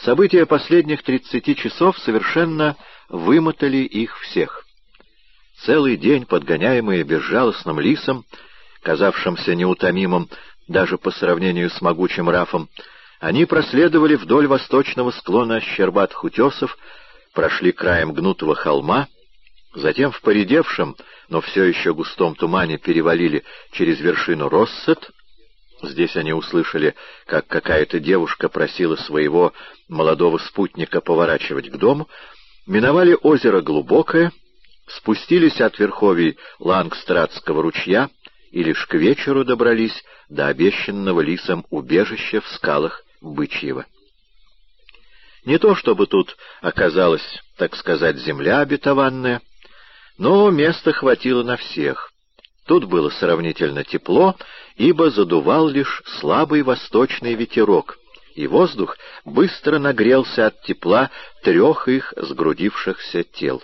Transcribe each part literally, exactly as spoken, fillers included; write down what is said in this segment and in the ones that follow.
События последних тридцати часов совершенно вымотали их всех. Целый день, подгоняемые безжалостным лисом, казавшимся неутомимым даже по сравнению с могучим Рафом, они проследовали вдоль восточного склона щербатых утесов, прошли краем гнутого холма, затем в поредевшем, но все еще густом тумане перевалили через вершину Россет. Здесь они услышали, как какая-то девушка просила своего молодого спутника поворачивать к дому, миновали озеро Глубокое, спустились от верховий Лангстрадского ручья и лишь к вечеру добрались до обещанного лисом убежища в скалах Бычьего. Не то чтобы тут оказалась, так сказать, земля обетованная, но места хватило на всех. Тут было сравнительно тепло, ибо задувал лишь слабый восточный ветерок, и воздух быстро нагрелся от тепла трех их сгрудившихся тел.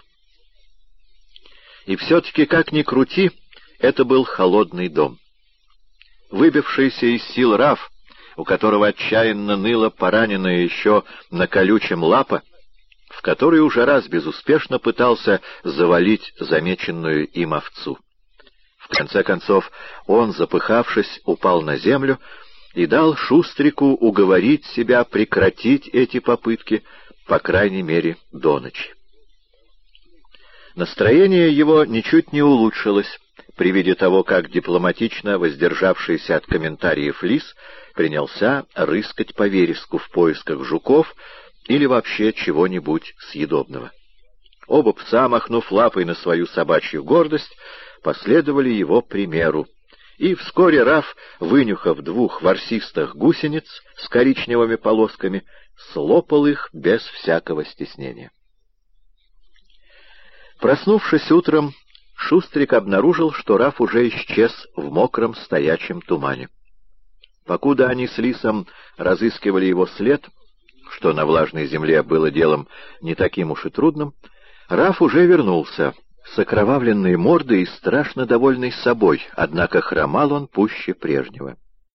И все-таки, как ни крути, это был холодный дом. Выбившийся из сил Раф, у которого отчаянно ныла пораненная еще на колючем лапа, в который уже раз безуспешно пытался завалить замеченную им овцу. В конце концов он, запыхавшись, упал на землю и дал Шустрику уговорить себя прекратить эти попытки, по крайней мере, до ночи. Настроение его ничуть не улучшилось при виде того, как дипломатично воздержавшийся от комментариев лис принялся рыскать по вереску в поисках жуков или вообще чего-нибудь съедобного. Оба пса, махнув лапой на свою собачью гордость, последовали его примеру, и вскоре Раф, вынюхав двух ворсистых гусениц с коричневыми полосками, слопал их без всякого стеснения. Проснувшись утром, Шустрик обнаружил, что Раф уже исчез в мокром стоячем тумане. Покуда они с лисом разыскивали его след, что на влажной земле было делом не таким уж и трудным, Раф уже вернулся, с окровавленной мордой и страшно довольный собой, однако хромал он пуще прежнего.